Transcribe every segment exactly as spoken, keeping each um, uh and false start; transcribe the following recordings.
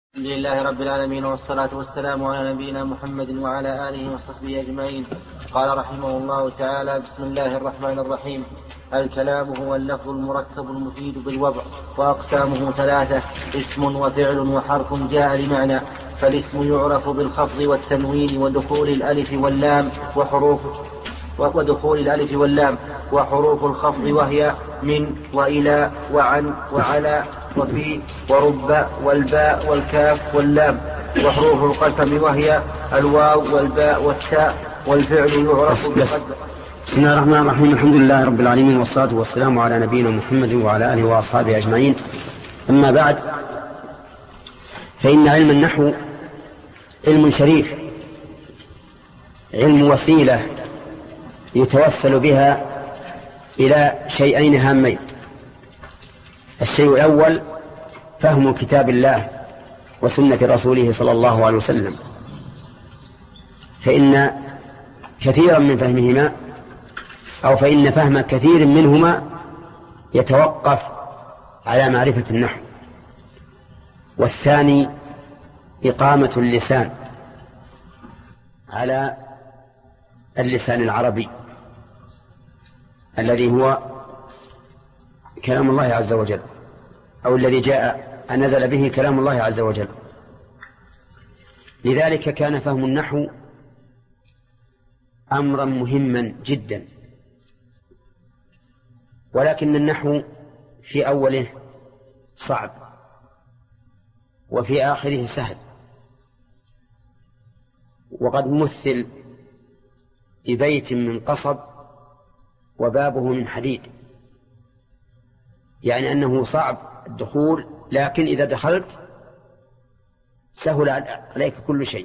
الحمد لله رب العالمين، والصلاة والسلام على نبينا محمد وعلى آله وصحبه أجمعين. قال رحمه الله تعالى: بسم الله الرحمن الرحيم. الكلام هو اللفظ المركب المفيد بالوضع، وأقسامه ثلاثة: اسم وفعل وحرف جاء لمعنى. فالاسم يعرف بالخفض والتنوين ودخول الألف واللام وحروف ودخول الألف واللام وحروف الخفض، وهي من وإلى وعن وعلى وفي ورب والباء والكاف واللام. وحروف القسم وهي الواو والباء والتاء. والفعل يعرف بقدر. بسم الله الرحمن الرحيم. الحمد لله رب العالمين، والصلاة والسلام على نبينا محمد وعلى آله وأصحابه أجمعين. أما بعد، فإن علم النحو علم شريف، علم وسيلة يتوسل بها إلى شيئين هامين: الشيء الأول فهم كتاب الله وسنة رسوله صلى الله عليه وسلم، فإن كثيرا من فهمهما أو فإن فهم كثير منهما يتوقف على معرفة النحو. والثاني إقامة اللسان على اللسان العربي الذي هو كلام الله عز وجل، أو الذي جاء نزل به كلام الله عز وجل. لذلك كان فهم النحو أمرا مهما جدا، ولكن النحو في أوله صعب وفي آخره سهل. وقد مثل ببيت من قصب وبابه من حديد، يعني أنه صعب الدخول، لكن إذا دخلت سهل عليك كل شيء.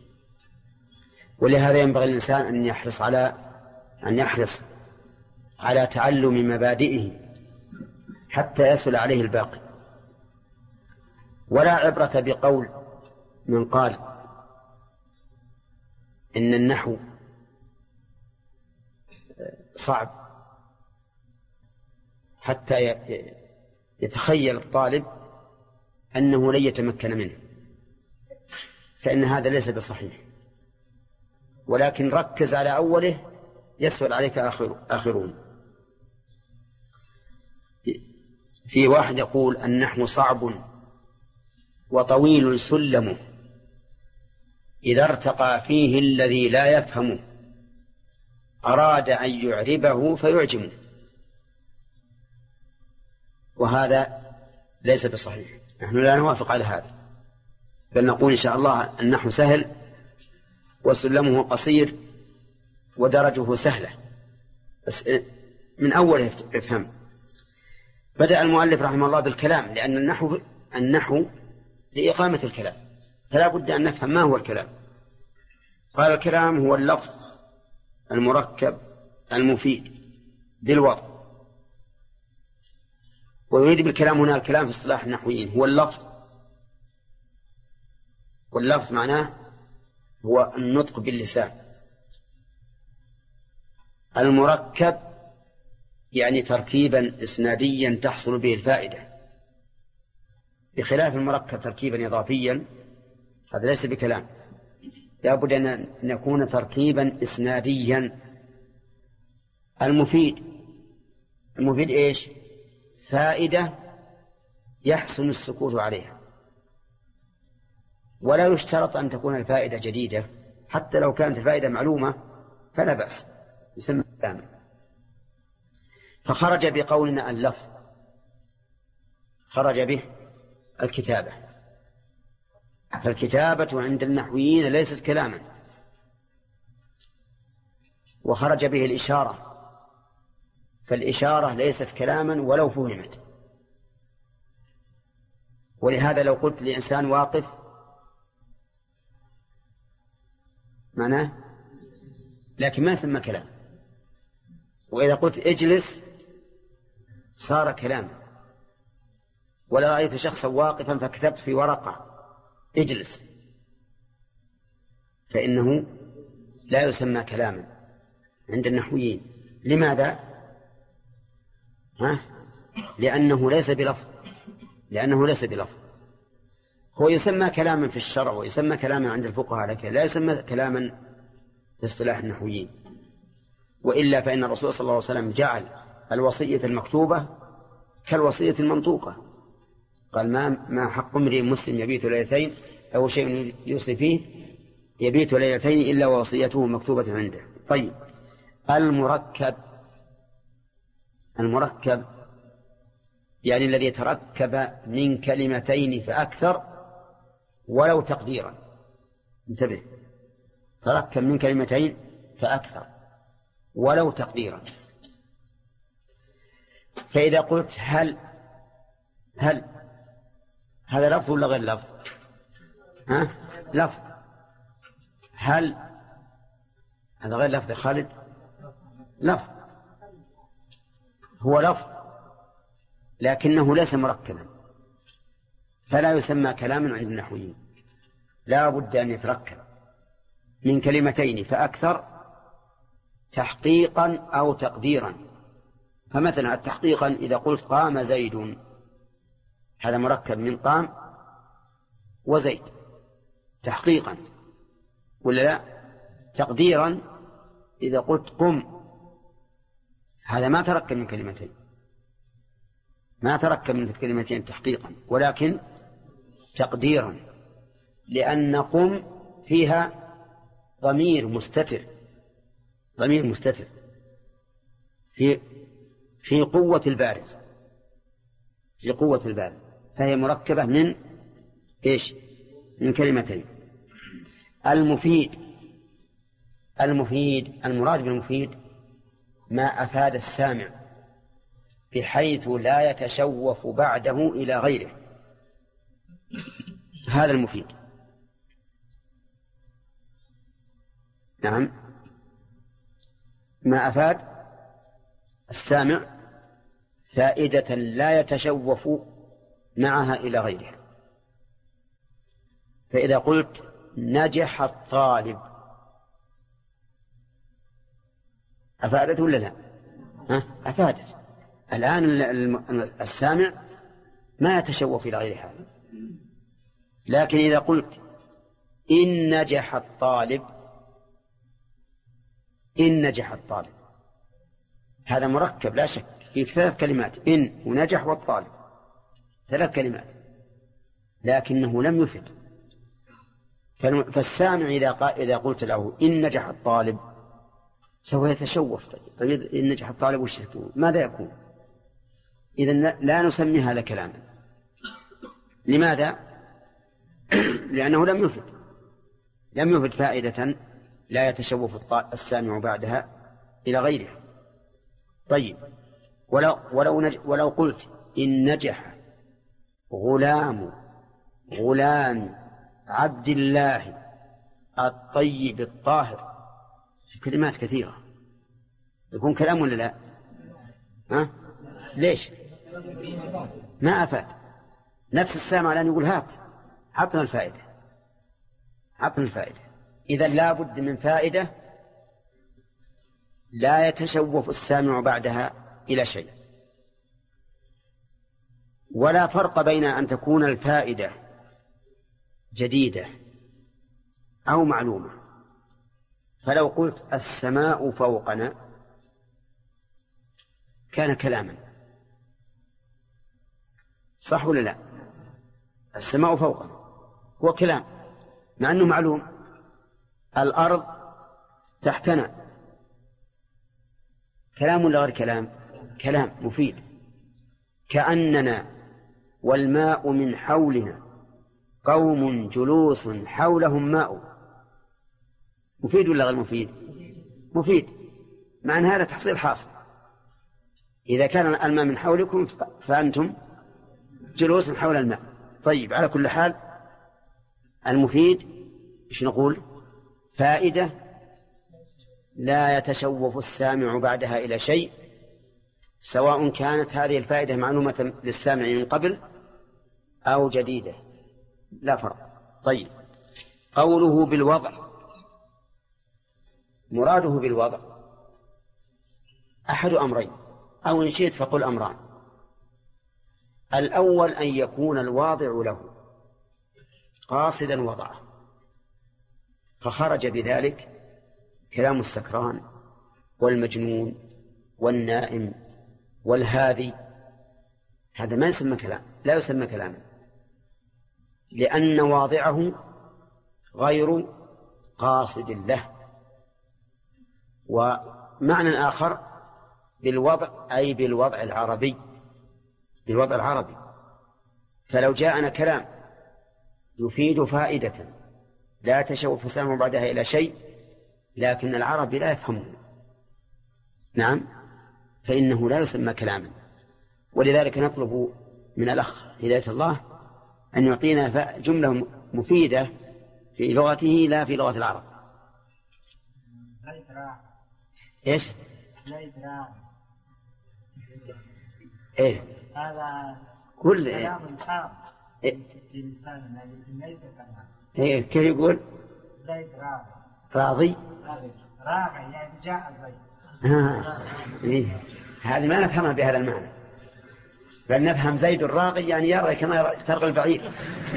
ولهذا ينبغي الإنسان أن يحرص على أن يحرص على تعلم مبادئه حتى يسهل عليه الباقي. ولا عبرة بقول من قال إن النحو صعب حتى يتخيل الطالب أنه لن يتمكن منه، فإن هذا ليس بصحيح. ولكن ركز على أوله يسهل عليك آخر آخرون. في واحد يقول: النحو صعب وطويل سلمه، إذا ارتقى فيه الذي لا يفهمه أراد أن يعربه فيعجمه. وهذا ليس بصحيح، نحن لا نوافق على هذا، بل نقول إن شاء الله النحو سهل وسلمه قصير ودرجه سهلة، بس من أول افهم. بدأ المؤلف رحمه الله بالكلام، لأن النحو النحو لإقامة الكلام، فلا بد أن نفهم ما هو الكلام. قال: الكلام هو اللفظ المركب المفيد بالوضع. ويريد بالكلام هنا الكلام في اصطلاح النحويين هو اللفظ، واللفظ معناه هو النطق باللسان. المركب يعني تركيبا إسناديا تحصل به الفائدة، بخلاف المركب تركيبا إضافيا، هذا ليس بكلام. لا بد أن يكون تركيبا إسناديا. المفيد المفيد إيش؟ فائدة يحسن السكوت عليها، ولا يشترط أن تكون الفائدة جديدة، حتى لو كانت الفائدة معلومة فلا بأس، يسمى كلاما. فخرج بقولنا اللفظ، خرج به الكتابة. فالكتابة عند النحويين ليست كلاما. وخرج به الإشارة، فالإشارة ليست كلاما ولو فهمت. ولهذا لو قلت لإنسان واقف معناه، لكن ما ثم كلام. وإذا قلت اجلس صار كلاما. ولا رأيت شخصا واقفا فكتبت في ورقة اجلس، فإنه لا يسمى كلاما عند النحويين. لماذا؟ ها؟ لأنه ليس بلفظ، لأنه ليس بلفظ. هو يسمى كلاما في الشرع ويسمى كلاما عند الفقهاء، لكن لا يسمى كلاما في اصطلاح النحويين. وإلا فإن الرسول صلى الله عليه وسلم جعل الوصية المكتوبة كالوصية المنطوقة، قال ما ما حق امرئ مسلم يبيت ليلتين أو شيء يوصي فيه يبيت ليلتين إلا ووصيته مكتوبة عنده. طيب، المركب المركب يعني الذي يتركب من كلمتين فأكثر ولو تقديرا. انتبه، تركب من كلمتين فأكثر ولو تقديرا. فإذا قلت هل هل هذا لفظ ولا غير لفظ؟ ها؟ لفظ. هل هذا غير لفظ خالد؟ لفظ، هو لفظ لكنه ليس مركبا، فلا يسمى كلاما عند النحويين. لا بد أن يتركب من كلمتين فأكثر تحقيقا أو تقديرا. فمثلا التحقيقا إذا قلت قام زيد، هذا مركب من قام وزيد تحقيقا، ولا لا؟ تقديرا إذا قلت قم، هذا ما تركب من كلمتين، ما تركب من كلمتين تحقيقا ولكن تقديرا، لأن قم فيها ضمير مستتر، ضمير مستتر في في قوة البارز، في قوة البارز، فهي مركبة من إيش؟ من كلمتين. المفيد المفيد المراد بالمفيد ما أفاد السامع بحيث لا يتشوف بعده إلى غيره، هذا المفيد. نعم، ما أفاد السامع فائدة لا يتشوف معها إلى غيره. فإذا قلت نجح الطالب، أفادت ولا لا؟ ها؟ أفادت. الآن السامع ما يتشوف إلى غير هذا. لكن إذا قلت إن نجح الطالب، إن نجح الطالب، هذا مركب لا شك في ثلاث كلمات، إن ونجح والطالب، ثلاث كلمات، لكنه لم يفد. فالسامع إذا قال إذا قلت له إن نجح الطالب سوف يتشوف. طيب إن نجح الطالب وش يكون؟ ماذا يكون؟ إذن لا نسمي هذا كلاما. لماذا؟ لأنه لم يفد لم يفد فائدة لا يتشوف السامع بعدها إلى غيره. طيب، ولو ولو, نج ولو قلت إن نجح غلام غلام عبد الله الطيب الطاهر، في كلمات كثيرة، يكون كلام ولا لا؟ ها؟ ليش؟ ما أفاد. نفس السامع الآن يقول هات، عطنا الفائدة، عطنا الفائدة. إذا لا بد من فائدة لا يتشوف السامع بعدها إلى شيء. ولا فرق بين أن تكون الفائدة جديدة أو معلومة. فلو قلت السماء فوقنا كان كلاما، صح ولا لا؟ السماء فوقنا هو كلام مع أنه معلوم. الأرض تحتنا كلام ولا غير كلام؟ كلام مفيد. كأننا والماء من حولنا قوم جلوس حولهم ماء، مفيد ولا غير مفيد؟ مفيد، مع أن هذا تحصيل حاصل. إذا كان الماء من حولكم فأنتم جلوس حول الماء. طيب، على كل حال المفيد إيش نقول؟ فائدة لا يتشوف السامع بعدها إلى شيء، سواء كانت هذه الفائدة معلومة للسامع من قبل أو جديدة، لا فرق. طيب، قوله بالوضع، مراده بالوضع أحد أمرين، أو إن شئت فقل أمران. الأول أن يكون الواضع له، قاصدا وضعه، فخرج بذلك كلام السكران والمجنون والنائم والهاذي، هذا ما يسمى كلام، لا يسمى كلاما، لأن واضعه غير قاصد له. ومعنى آخر بالوضع أي بالوضع العربي، بالوضع العربي. فلو جاءنا كلام يفيد فائدة لا تشوف فسامه بعدها إلى شيء، لكن العرب لا يفهمه، نعم، فإنه لا يسمى كلاما. ولذلك نطلب من الأخ هداية الله أن يعطينا جملة مفيدة في لغته لا في لغة العرب. إيش؟ إيه؟ هذا كل كلام الحار إيه؟ في لساننا ليس كلام. إيه كيف يقول؟ زيد راغي. راضي؟ راغي يعني جاء زيد. آه. إيه؟ هذه ما نفهمها بهذا المعنى، بل نفهم زيد الراغي يعني يرى كما ترغى البعير.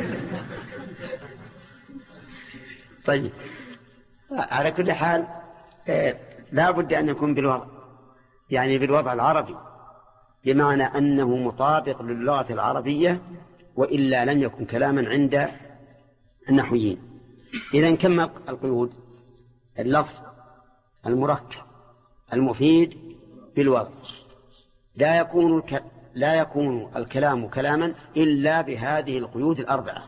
طيب، على كل حال لا بد أن يكون بالوضع، يعني بالوضع العربي، بمعنى أنه مطابق للغة العربية، وإلا لم يكن كلاما عند النحويين. إذن كم القيود؟ اللفظ المركب المفيد بالوضع، لا يكون الك... لا يكون الكلام كلاما إلا بهذه القيود الأربعة.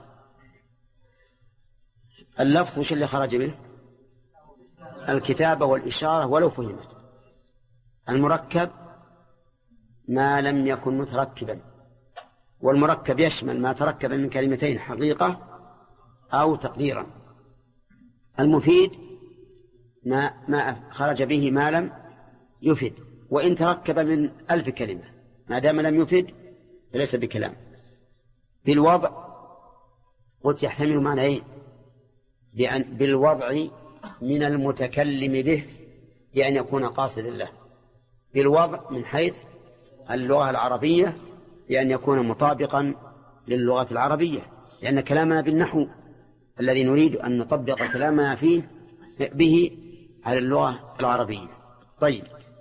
اللفظ وش اللي خرج منه؟ الكتابة والإشارة ولو فهمت. المركب ما لم يكن متركبا، والمركب يشمل ما تركب من كلمتين حقيقة أو تقديرا. المفيد ما, ما خرج به ما لم يفد، وإن تركب من ألف كلمة ما دام لم يفد فليس بكلام. بالوضع قلت يحتمل معنيين، بأن بالوضع من المتكلم به بأن يكون قاصدا له، بالوضع من حيث اللغة العربية بأن يكون مطابقا للغة العربية، لأن كلامنا بالنحو الذي نريد أن نطبق كلامنا فيه به على اللغة العربية. طيب،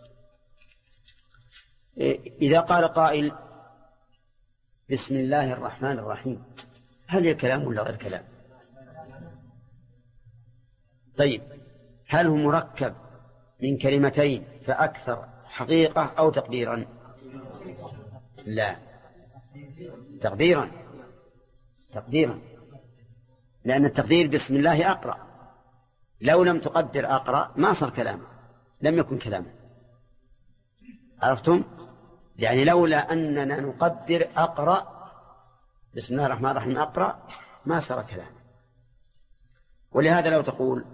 إذا قال قائل بسم الله الرحمن الرحيم، هل هي كلام ولا غير كلام؟ طيب، هل هو مركب من كلمتين فأكثر حقيقة أو تقديرا؟ لا، تقديرا، تقديرا، لأن التقدير بسم الله أقرأ، لو لم تقدر أقرأ ما صار كلاما، لم يكن كلاما. عرفتم؟ يعني لولا أننا نقدر أقرأ بسم الله الرحمن الرحيم أقرأ ما صار كلاما. ولهذا لو تقول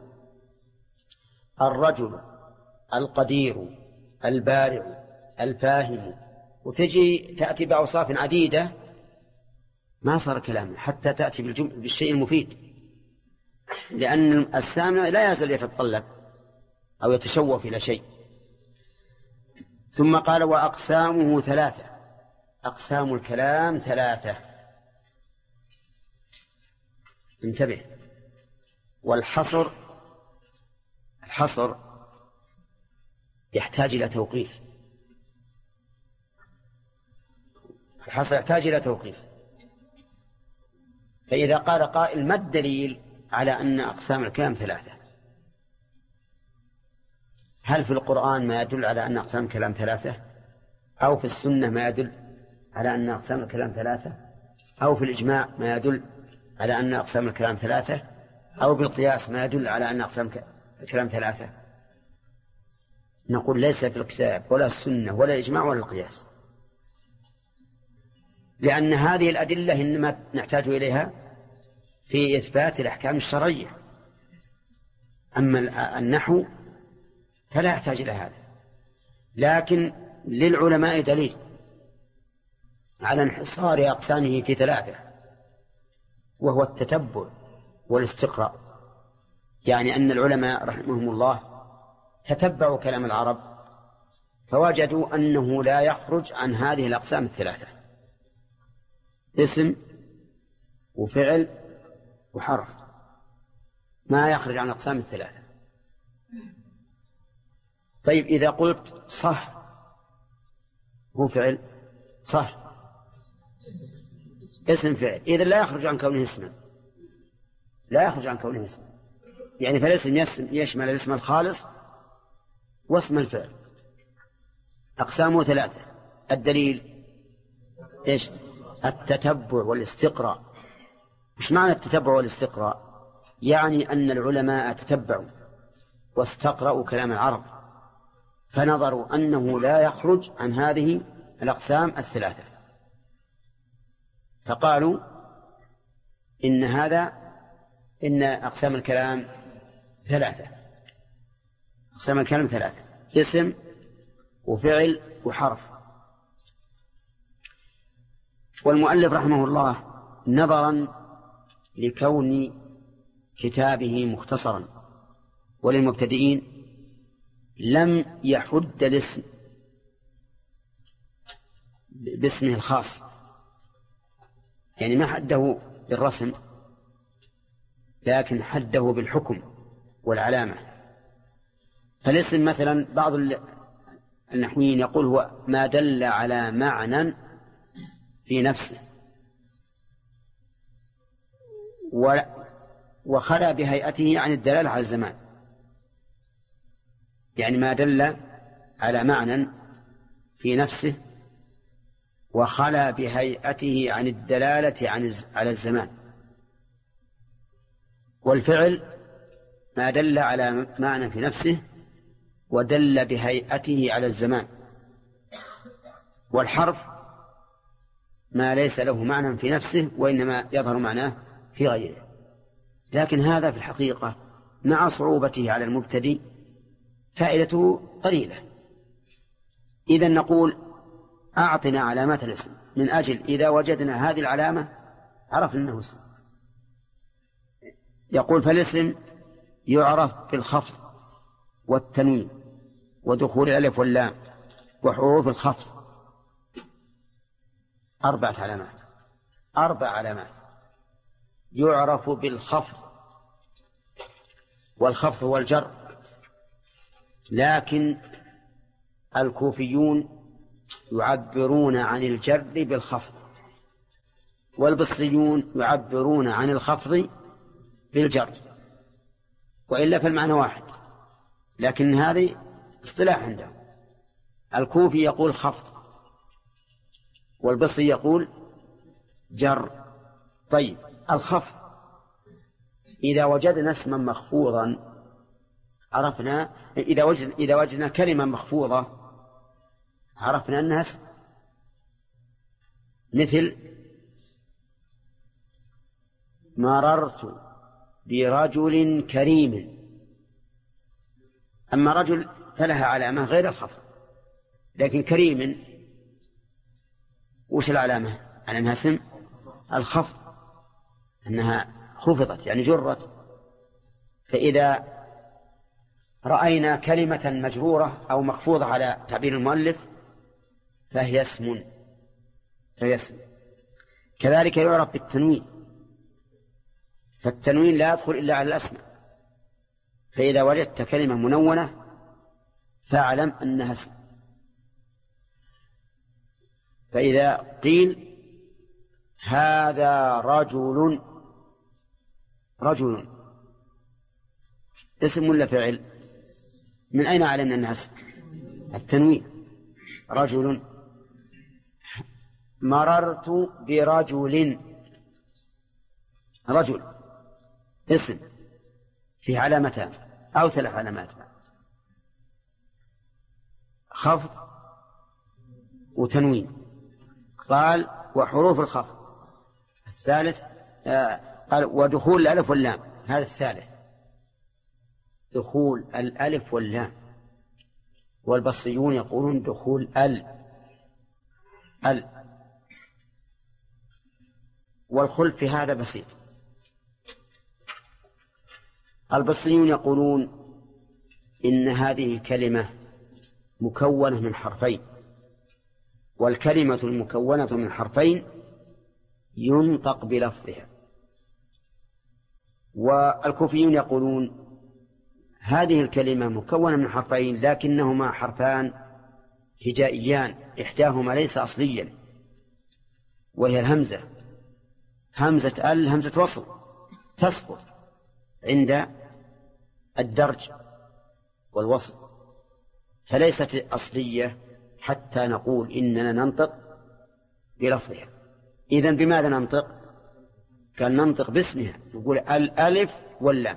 الرجل القدير البارع الفاهم وتجي تأتي بأوصاف عديدة ما صار كلاما حتى تأتي بالشيء المفيد، لأن السامع لا يزال يتطلب أو يتشوف إلى شيء. ثم قال وأقسامه ثلاثة، أقسام الكلام ثلاثة، انتبه. والحصر، الحصر يحتاج إلى توقيف، الحصر يحتاج إلى توقيف. فإذا قال قائل ما الدليل على أن أقسام الكلام ثلاثة؟ هل في القرآن ما يدل على أن أقسام الكلام ثلاثة، أو في السنة ما يدل على أن أقسام الكلام ثلاثة، أو في الإجماع ما يدل على أن أقسام الكلام ثلاثة، أو بالقياس ما يدل على أن أقسام الكلام ثلاثة؟ نقول ليس في الكتاب ولا السنة ولا الإجماع ولا القياس، لأن هذه الأدلة إنما نحتاج إليها في إثبات الأحكام الشرعية، أما النحو فلا يحتاج إلى هذا. لكن للعلماء دليل على انحصار أقسامه في ثلاثة، وهو التتبع والاستقراء. يعني أن العلماء رحمهم الله تتبعوا كلام العرب فوجدوا أنه لا يخرج عن هذه الأقسام الثلاثة: اسم وفعل وحرف، ما يخرج عن الأقسام الثلاثة. طيب إذا قلت صح هو فعل، صح اسم فعل، إذا لا يخرج عن كونه اسما، لا يخرج عن كونه اسما، يعني فالاسم يشمل الاسم الخالص واسم الفعل. أقسامه ثلاثة. الدليل إيش؟ التتبع والاستقراء. مش معنى التتبع والاستقراء؟ يعني أن العلماء تتبعوا واستقرأوا كلام العرب فنظروا أنه لا يخرج عن هذه الأقسام الثلاثة، فقالوا إن هذا إن أقسام الكلام ثلاثة. أقسام الكلام ثلاثة: اسم وفعل وحرف. والمؤلف رحمه الله نظرا لكون كتابه مختصرا وللمبتدئين لم يحد الاسم باسمه الخاص، يعني ما حده بالرسم لكن حده بالحكم والعلامة. فالاسم مثلا بعض النحويين يقول هو ما دل على معنى في نفسه وخلا بهيئته عن الدلالة على الزمان، يعني ما دل على معنى في نفسه وخلا بهيئته عن الدلالة عن على الزمان. والفعل ما دل على معنى في نفسه ودل بهيئته على الزمان. والحرف ما ليس له معنى في نفسه وإنما يظهر معناه في غيره. لكن هذا في الحقيقة مع صعوبته على المبتدئ فائدته قليلة. إذن نقول أعطنا علامات الاسم من أجل إذا وجدنا هذه العلامة عرفنا أنه اسم. يقول فالاسم يعرف بالخفض والتنوين ودخول الألف واللام وحروف الخفض. أربعة علامات، أربع علامات. يعرف بالخفض، والخفض هو الجر، لكن الكوفيون يعبرون عن الجر بالخفض والبصريون يعبرون عن الخفض بالجر، وإلا فالمعنى واحد، لكن هذه اصطلاح عندهم. الكوفي يقول خفض والبصري يقول جر. طيب الخفض إذا وجدنا اسما مخفوضا عرفنا، إذا وجدنا, إذا وجدنا كلمة مخفوضة عرفنا أنها اسم، مثل مررت برجل كريم. أما رجل فلها علامة غير الخفض، لكن كريم وش العلامة على أنها اسم؟ الخفض، أنها خفضت يعني جرت. فإذا رأينا كلمة مجرورة أو مخفوضة على تعبير المؤلف فهي اسم، فهي اسم. كذلك يعرف بالتنوين، فالتنوين لا يدخل إلا على الأسماء، فإذا وجدت كلمة منونة فاعلم أنها اسم. فإذا قيل هذا رجل، رجل اسم ولا فعل؟ من أين علمنا أنها اسم؟ التنوين. رجل. مررت برجل، رجل اسم فيه علامتان أو ثلاث علامات: خفض وتنوين. قال وحروف الخفض. الثالث آه قال ودخول الألف واللام، هذا الثالث، دخول الألف واللام. والبصريون يقولون دخول ال ال والخلف في هذا بسيط. البصريون يقولون إن هذه كلمة مكونة من حرفين، والكلمة المكونة من حرفين ينطق بلفظها، والكوفيون يقولون هذه الكلمة مكونة من حرفين لكنهما حرفان هجائيان، إحداهما ليس أصليا وهي الهمزة، همزة ال همزة وصل تسقط عند الدرج والوصل، فليست أصلية حتى نقول إننا ننطق بلفظها. إذن بماذا ننطق؟ كان ننطق باسمها، نقول الألف واللام.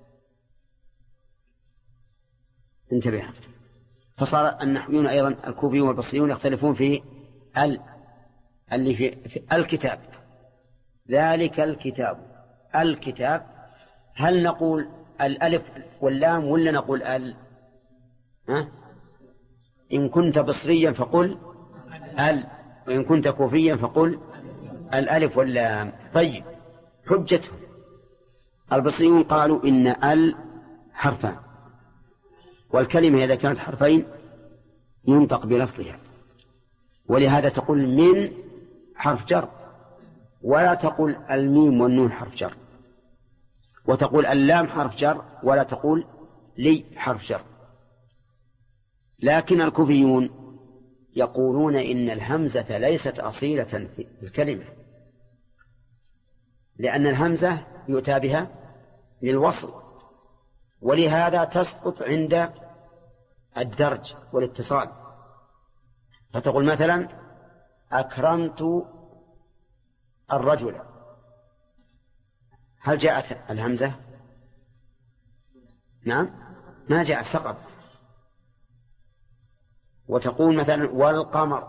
انتبه، فصار النحويون أيضا الكوفيون والبصريون يختلفون في ال اللي في, في الكتاب، ذلك الكتاب، الكتاب هل نقول الألف واللام ولا نقول ال؟ ها؟ إن كنت بصريا فقل ال، وإن كنت كوفيا فقل الألف واللام. طيب، حجتهم البصريون قالوا إن ال حرفان، والكلمة إذا كانت حرفين ينطق بلفظها، ولهذا تقول من حرف جر، ولا تقول الميم والنون حرف جر، وتقول اللام حرف جر ولا تقول لي حرف جر. لكن الكوفيون يقولون إن الهمزة ليست أصيلة في الكلمة، لأن الهمزة يؤتى بها للوصل، ولهذا تسقط عند الدرج والاتصال، فتقول مثلا أكرمت الرجل، هل جاءت الهمزة؟ نعم، ما جاء، سقط. وتقول مثلا والقمر،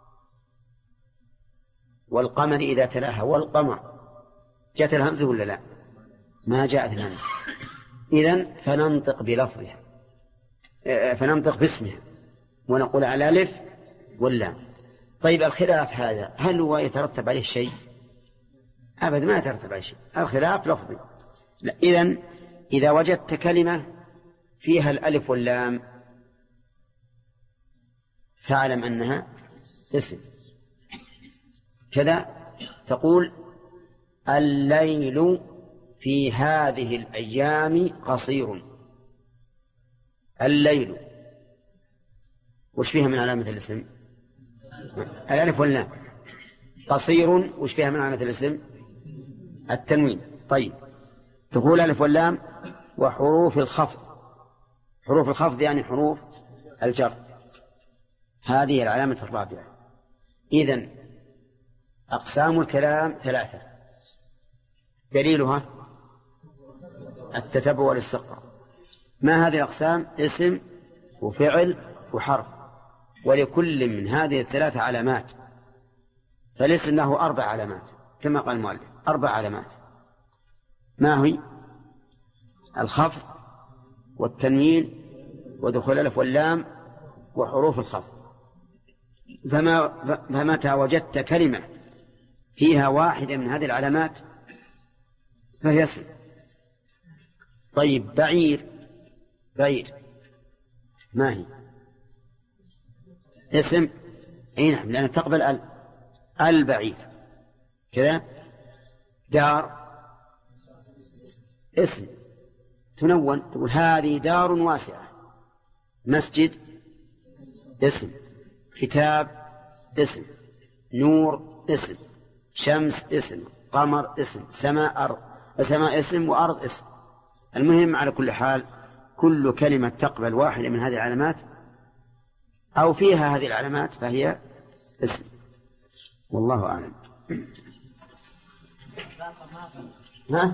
والقمر إذا تلاها والقمر، جاءت الهمزة ولا لا؟ ما جاءت الهمزة. إذن فننطق بلفظها، فننطق باسمها ونقول على الألف واللام. طيب، الخلاف هذا هل هو يترتب عليه شيء؟ أبدا ما يترتب عليه شيء، الخلاف لفظي. إذن إذا وجدت كلمة فيها الألف واللام فاعلم أنها اسم. كذا تقول الليل في هذه الأيام قصير، الليل وش فيها من علامة الاسم؟ الألف واللام. قصير وش فيها من علامة الاسم؟ التنوين. طيب، تقول الألف واللام وحروف الخفض، حروف الخفض يعني حروف الجر، هذه العلامة الرابعة. إذن أقسام الكلام ثلاثة، دليلها التتبع والاستقراء. ما هذه الأقسام؟ اسم وفعل وحرف، ولكل من هذه الثلاثة علامات، فالاسم له أربع علامات كما قال المؤلف، أربع علامات. ما هي؟ الخفض والتنوين ودخول الألف واللام وحروف الخفض. فما فمتى وجدت كلمة فيها واحدة من هذه العلامات فهي اسم. طيب، بعير، بعير ما هي؟ اسم، اي نعم، لأنها تقبل ال، البعير كذا. دار اسم، تنون، تقول هذه دار واسعة. مسجد اسم، كتاب اسم، نور اسم، شمس اسم، قمر اسم، سماء أرض، سماء اسم وأرض اسم. المهم على كل حال كل كلمة تقبل واحدة من هذه العلامات أو فيها هذه العلامات فهي اسم، والله أعلم. ها؟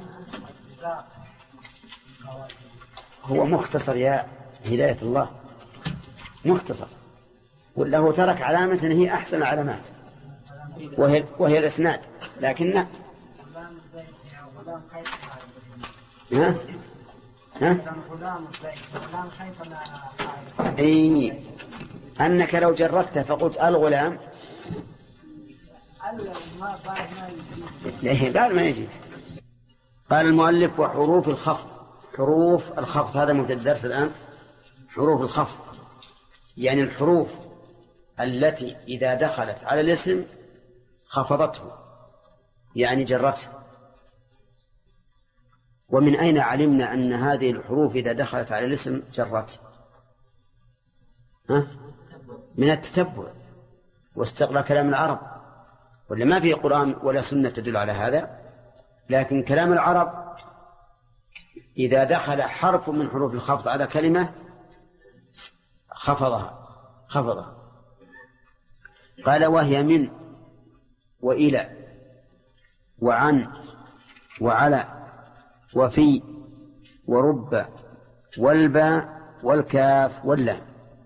هو مختصر يا هداية الله، مختصر، ولا هو ترك علامة هي أحسن العلامات وهي, وهي الإسناد، لكن ها؟ ها؟ إيه، أنك لو جردت فقلت الغلام قال ما يجي. قال المؤلف وحروف الخفض، حروف الخفض هذا مبتدأ الدرس الآن. حروف الخفض يعني الحروف التي إذا دخلت على الاسم خفضته، يعني جرته. ومن أين علمنا أن هذه الحروف إذا دخلت على الاسم جرت؟ ها؟ من التتبع واستقرأ كلام العرب، ولا ما في قرآن ولا سنة تدل على هذا، لكن كلام العرب إذا دخل حرف من حروف الخفض على كلمة خفضها خفضها. قال وهي من وإلى وعن وعلى وفي ورب والباء والكاف واللام.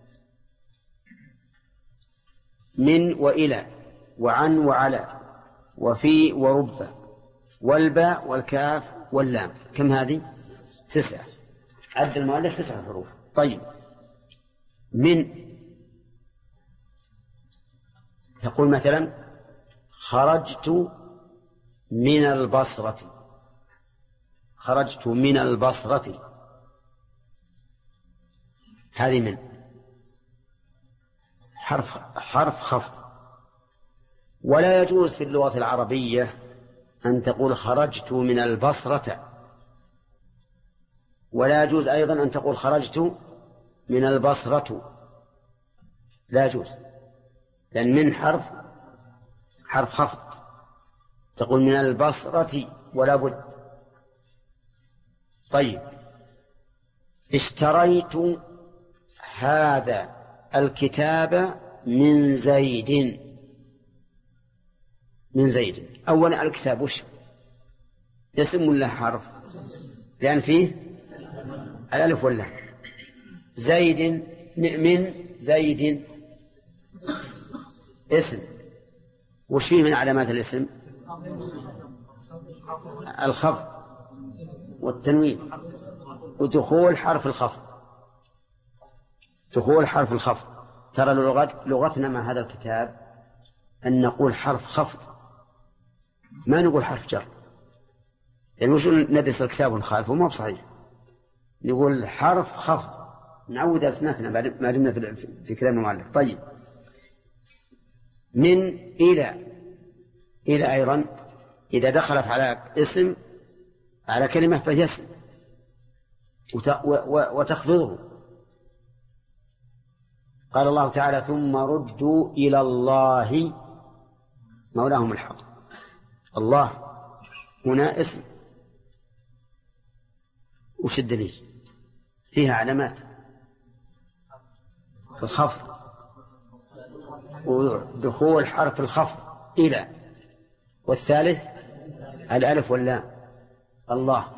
من وإلى وعن وعلى وفي ورب والباء والكاف واللام. كم هذه؟ تسعة. عد المؤلف تسعة حروف. طيب من تقول مثلا خرجت من البصرة، خرجت من البصرة، هذه من حرف حرف خفض. ولا يجوز في اللغة العربية أن تقول خرجت من البصرة، ولا يجوز أيضا أن تقول خرجت من البصرة، لا يجوز، لأن من حرف حرف خفض، تقول من البصرة ولا بد. طيب اشتريت هذا الكتاب من زيد، من زيد. أولا الكتاب وش اسم ولا حرف؟ لأن فيه الألف واللام. زيد من زيد اسم، وش فيه من علامات الاسم؟ الخفض والتنوين ودخول حرف الخفض، دخول حرف الخفض. ترى لغتنا مع هذا الكتاب أن نقول حرف خفض، ما نقول حرف جر، يعني وش ندرس الكتاب ونخالفه؟ ما بصحيح، نقول حرف خفض، نعود ألسنتنا ما دمنا في كلام المؤلف. طيب من إلى، إلى أيضا إذا دخلت على اسم على كلمة فهي اسم وتخفضه. قال الله تعالى ثم ردوا إلى الله مولاهم الحق. الله هنا اسم، وش الدليل؟ فيها علامات الخفض ودخول حرف الخفض إلى، والثالث الألف واللام. الله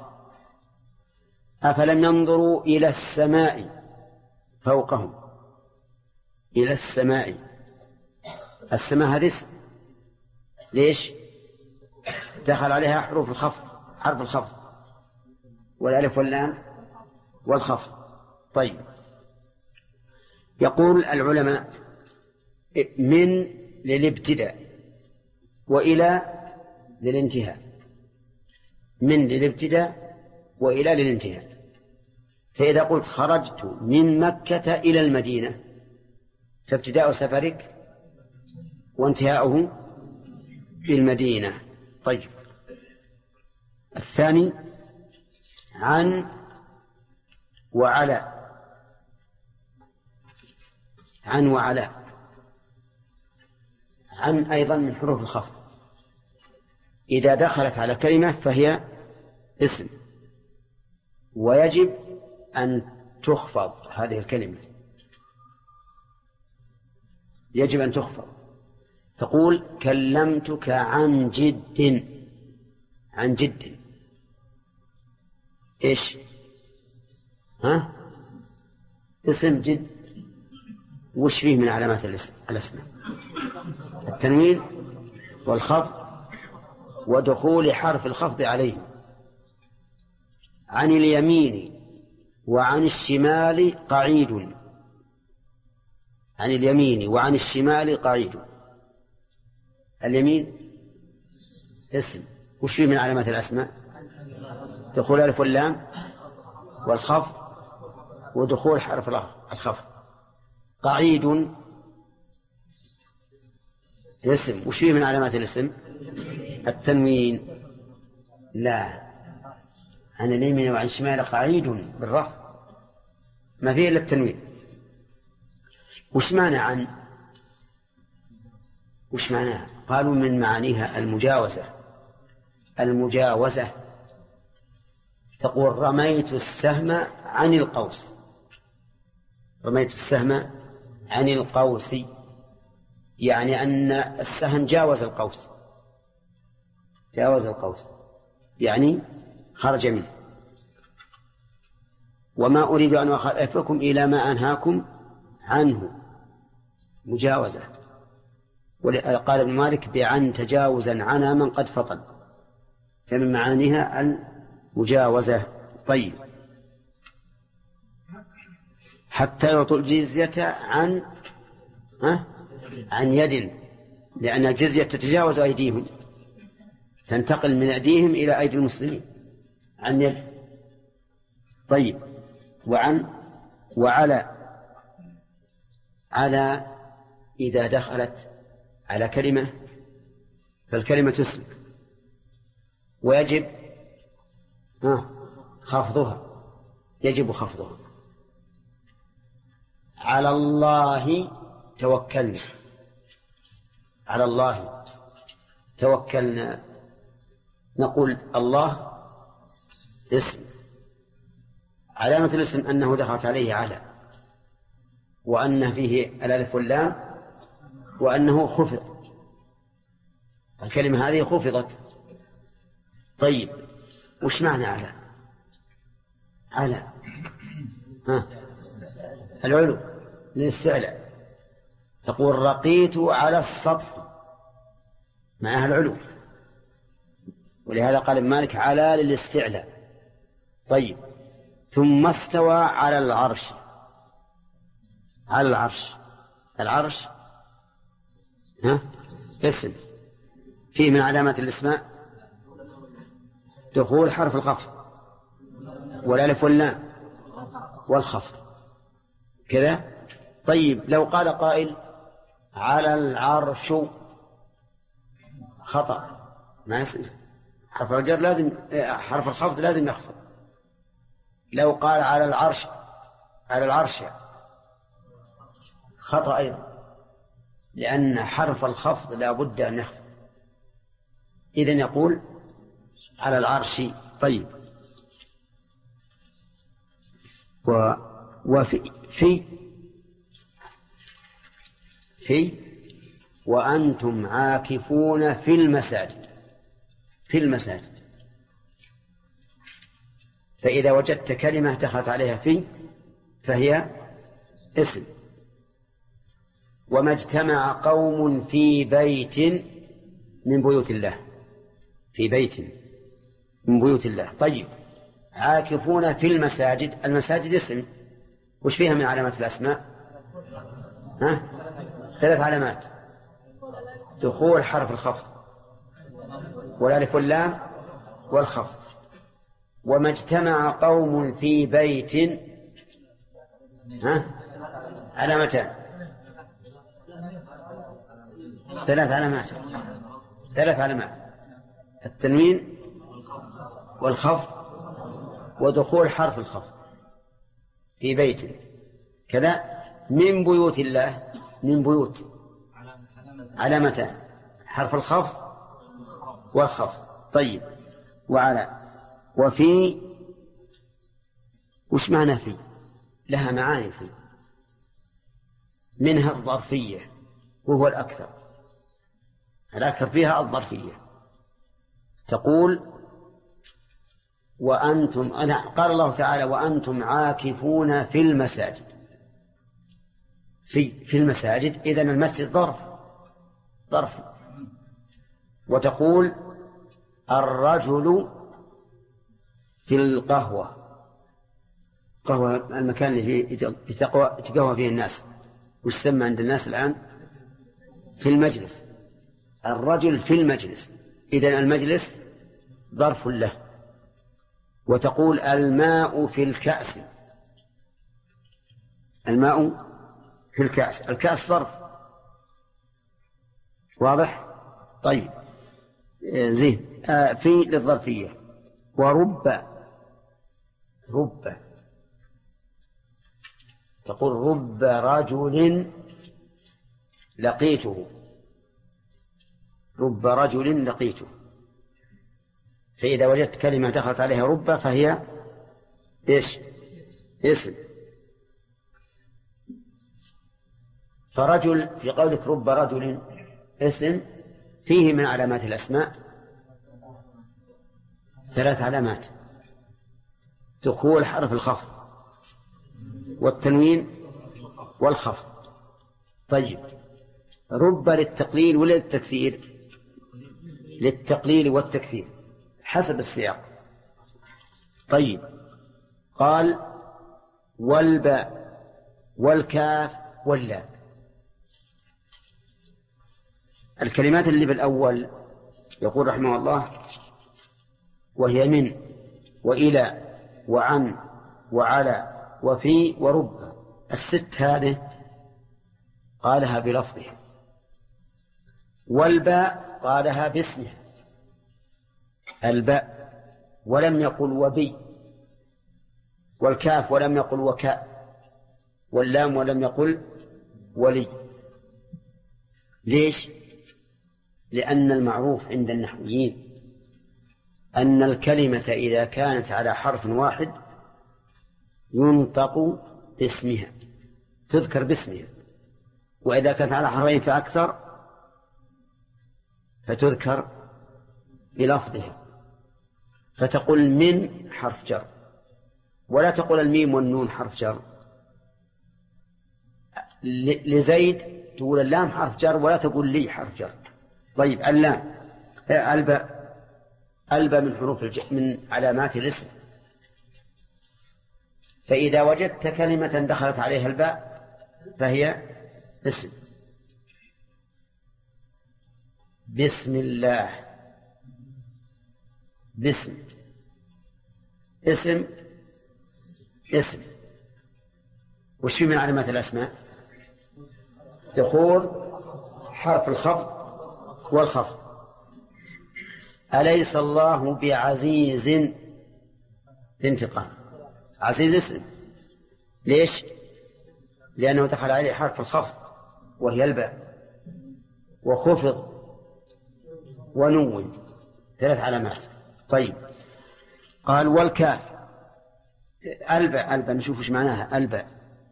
أفلم ينظروا إلى السماء فوقهم، إلى السماء، السماء هذه اسم، ليش؟ دخل عليها حروف الخفض، حرف الخفض والألف واللام والخفض. طيب يقول العلماء من للابتداء وإلى للانتهاء، من للابتداء وإلى للانتهاء. فإذا قلت خرجت من مكة إلى المدينة فابتداء سفرك وانتهاؤه بالمدينة. طيب الثاني عن وعلى، عن وعلى، عن أيضا من حروف الخفض، إذا دخلت على كلمة فهي اسم، ويجب أن تخفض هذه الكلمة، يجب أن تخفض. تقول كلمتك عن جد، عن جد إيش؟ ها؟ اسم جد، وش فيه من علامات الاسم؟ التنوين والخفض ودخول حرف الخفض عليه. عن اليمين وعن الشمال قعيد، عن اليمين وعن الشمال قعيد. اليمين اسم، وش فيه من علامات الأسماء؟ دخول الألف واللام والخفض ودخول حرف الخفض. قعيد اسم، وش فيه من علامات الاسم؟ التنوين. لا، عن اليمين وعن الشمال قعيد بالرفع، ما فيه إلا التنوين. وش معنى عن؟ وش معناها؟ قالوا من معانيها المجاوزة. المجاوزة تقول رميت السهم عن القوس، رميت السهم عن القوس، يعني أن السهم جاوز القوس، جاوز القوس يعني خرج منه. وما أريد أن أخالفكم إلى ما أنهاكم عنه، مجاوزة. قال ابن مالك بعن تجاوزا عنا من قد فطن، فمن معانيها المجاوزة. طيب، حتى يعطوا الجزية عن ها؟ عن يد، لأن الجزية تتجاوز أيديهم، تنتقل من أيديهم إلى أيدي المسلمين، عن يد. طيب، وعن وعلى، على إذا دخلت على كلمة فالكلمة اسم، ويجب خفضها، يجب خفضها. على الله توكلنا، على الله توكلنا، نقول الله اسم، علامة الاسم أنه دخلت عليه على، وأن فيه الألف واللام، وأنه خفض، الكلمة هذه خفضت. طيب، وش معنى على؟ على ها؟ العلو للاستعلاء، تقول رقيت على السطح، معناها العلو، ولهذا قال ابن مالك على للاستعلاء. طيب، ثم استوى على العرش، على العرش، العرش ها؟ اسم، فيه من علامات الاسماء دخول حرف الخفض والالف واللام والخفض كذا. طيب، لو قال قائل على العرش خطأ، ما يصير، حرف الجر لازم، حرف الخفض لازم يخفض. لو قال على العرش، على العرش خطأ أيضا، لأن حرف الخفض لا بد أن يخفض، إذن يقول على العرش. طيب، و وفي في في وأنتم عاكفون في المساجد، في المساجد، فإذا وجدت كلمة دخلت عليها في فهي اسم. وما اجتمع قوم في بيت من بيوت الله، في بيت من بيوت الله. طيب، عاكفون في المساجد، المساجد اسم، وش فيها من علامات الأسماء؟ ها؟ ثلاث علامات: دخول حرف الخفض والألف واللام والخفض. وما اجتمع قوم في بيت، ها؟ علامتان، ثلاث علامات، ثلاث علامات: التنوين والخفض ودخول حرف الخفض في بيت كذا من بيوت الله، من بيوت علامتان: حرف الخفض والخفض. طيب، وعلى وفي، وش معنى في؟ لها معاني في، منها الظرفية وهو الأكثر، الأكثر فيها الظرفية، تقول وأنتم، أنا قال الله تعالى وأنتم عاكفون في المساجد، في في المساجد، إذن المسجد ظرف، ظرف. وتقول الرجل في القهوة، قهوة المكان اللي يتقهوى فيه الناس، وش سمى عند الناس الآن؟ في المجلس. الرجل في المجلس، إذن المجلس ظرف له. وتقول الماء في الكأس، الماء في الكأس، الكأس ظرف، واضح؟ طيب، زين. آه في للظرفية. ورب رب، تقول رب رجل لقيته، رب رجل لقيته. فإذا وجدت كلمة دخلت عليها رب فهي إيش؟ اسم. فرجل في قولك رب رجل اسم فيه من علامات الأسماء ثلاث علامات: دخول حرف الخفض والتنوين والخفض. طيب، رب للتقليل ولا للتكثير؟ للتقليل والتكثير حسب السياق. طيب، قال والباء والكاف واللام. الكلمات اللي بالأول يقول رحمه الله وهي من وإلى وعن وعلى وفي ورب، الست هذه قالها بلفظها، والباء قالها باسمها الباء ولم يقل وبي، والكاف ولم يقل وكاء، واللام ولم يقل ولي. ليش؟ لأن المعروف عند النحويين أن الكلمة إذا كانت على حرف واحد ينطق باسمها، تذكر باسمها، وإذا كانت على حرفين فأكثر فتذكر بلفظها. فتقول من حرف جر، ولا تقول الميم والنون حرف جر. لزيد تقول اللام حرف جر ولا تقول لي حرف جر. طيب، اللام الباء، الباء من حروف الج... من علامات الاسم. فإذا وجدت كلمة دخلت عليها الباء فهي اسم. بسم الله، بسم، اسم، اسم. وش في من علامات الأسماء؟ دخول حرف الخفض والخفض. أليس الله بعزيز انتقام، عزيز اسم. ليش؟ لأنه دخل عليه حرف الخفض وهي الباء، وخفض ونون، ثلاث علامات. طيب، قال والكاف الباء، الباء نشوف ايش معناها. الباء،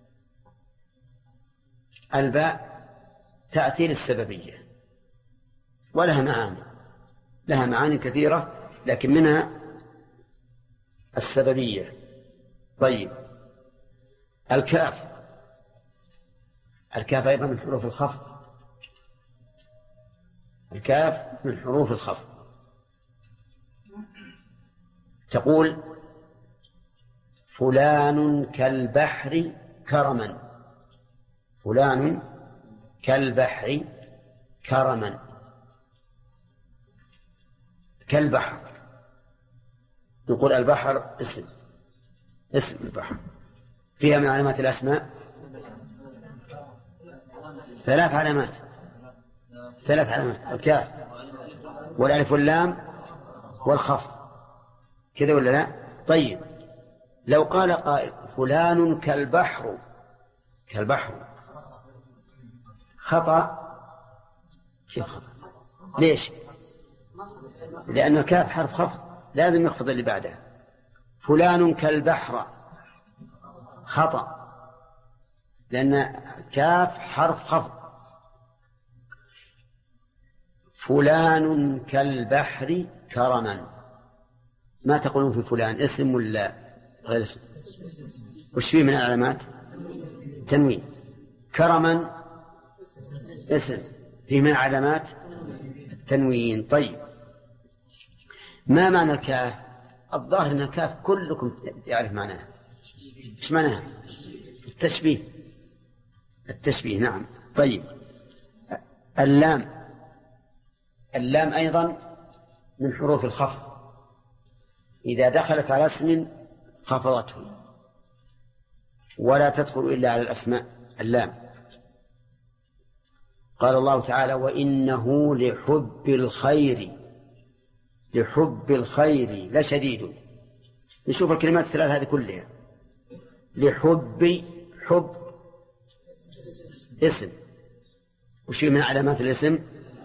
الباء تأتي للسببية ولها معاني، لها معاني كثيرة، لكن منها السببية. طيب، الكاف، الكاف أيضا من حروف الخفض، الكاف من حروف الخفض. تقول فلان كالبحر كرما، فلان كالبحر كرما، كالبحر. نقول البحر اسم، اسم البحر. فيها من علامات الأسماء ثلاث علامات، ثلاث علامات: الكاف والألف واللام والخفض، كذا ولا لا؟ طيب، لو قال قائل فلان كالبحر، كالبحر، خطأ. كيف خطأ؟ ليش؟ لأن الكاف حرف خفض لازم يخفض اللي بعدها. فلان كالبحر خطأ، لأن كاف حرف خفض. فلان كالبحر كرما، ما تقولون في فلان اسم ولا غير اسم؟ وش فيه من العلامات؟ تنوين. كرما اسم، فيه من علامات التنوين. طيب، ما معنى الكاف؟ الظاهر أن الكاف كلكم يعرف معناها. ايش معناها؟ التشبيه، التشبيه، نعم. طيب، اللام، اللام أيضا من حروف الخفض، إذا دخلت على اسم خفضته، ولا تدخل إلا على الأسماء اللام. قال الله تعالى وإنه لحب الخير، لحب الخير لشديد. نشوف الكلمات الثلاث هذه كلها. لحب، حب اسم، وشيء من علامات الاسم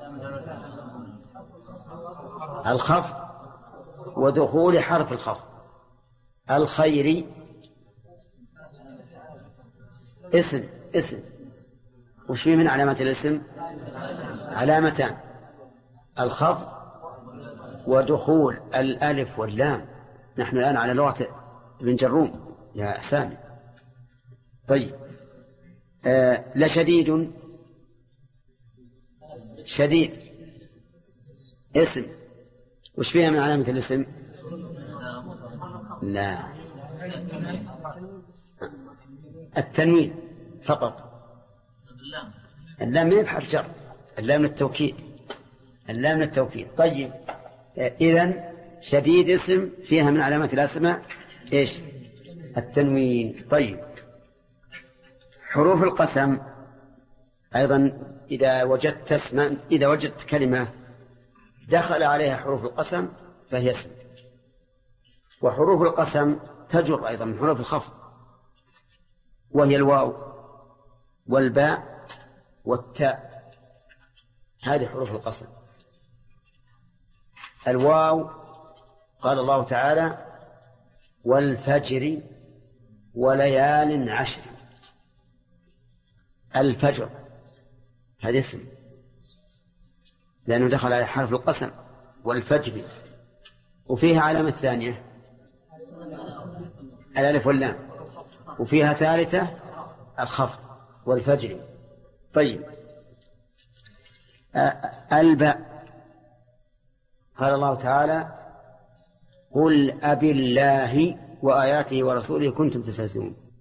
الخفض ودخول حرف الخفض. الخير اسم، اسم وشيء من علامات الاسم علامتان، الخفض ودخول الألف واللام. نحن الآن على لغة ابن جروم يا سامي. طيب آه لشديد، شديد اسم، وش فيها من علامة الاسم؟ لا، التنوين فقط. اللام ما يبحث جر، اللام من التوكيد، اللام من التوكيد. طيب إذن شديد اسم فيها من علامات الأسماء إيش؟ التنوين. طيب حروف القسم أيضا إذا وجدت اسما، إذا وجدت كلمة دخل عليها حروف القسم فهي اسم. وحروف القسم تجر أيضا من حروف الخفض، وهي الواو والباء والتاء، هذه حروف القسم. الواو قال الله تعالى والفجر وليال عشر. الفجر هذا اسم لأنه دخل على حرف القسم، والفجر وفيها علامة ثانية الألف واللام، وفيها ثالثة الخفض والفجر. طيب الباء قال الله تعالى قل أبي الله وآياته ورسوله كنتم تستهزئون.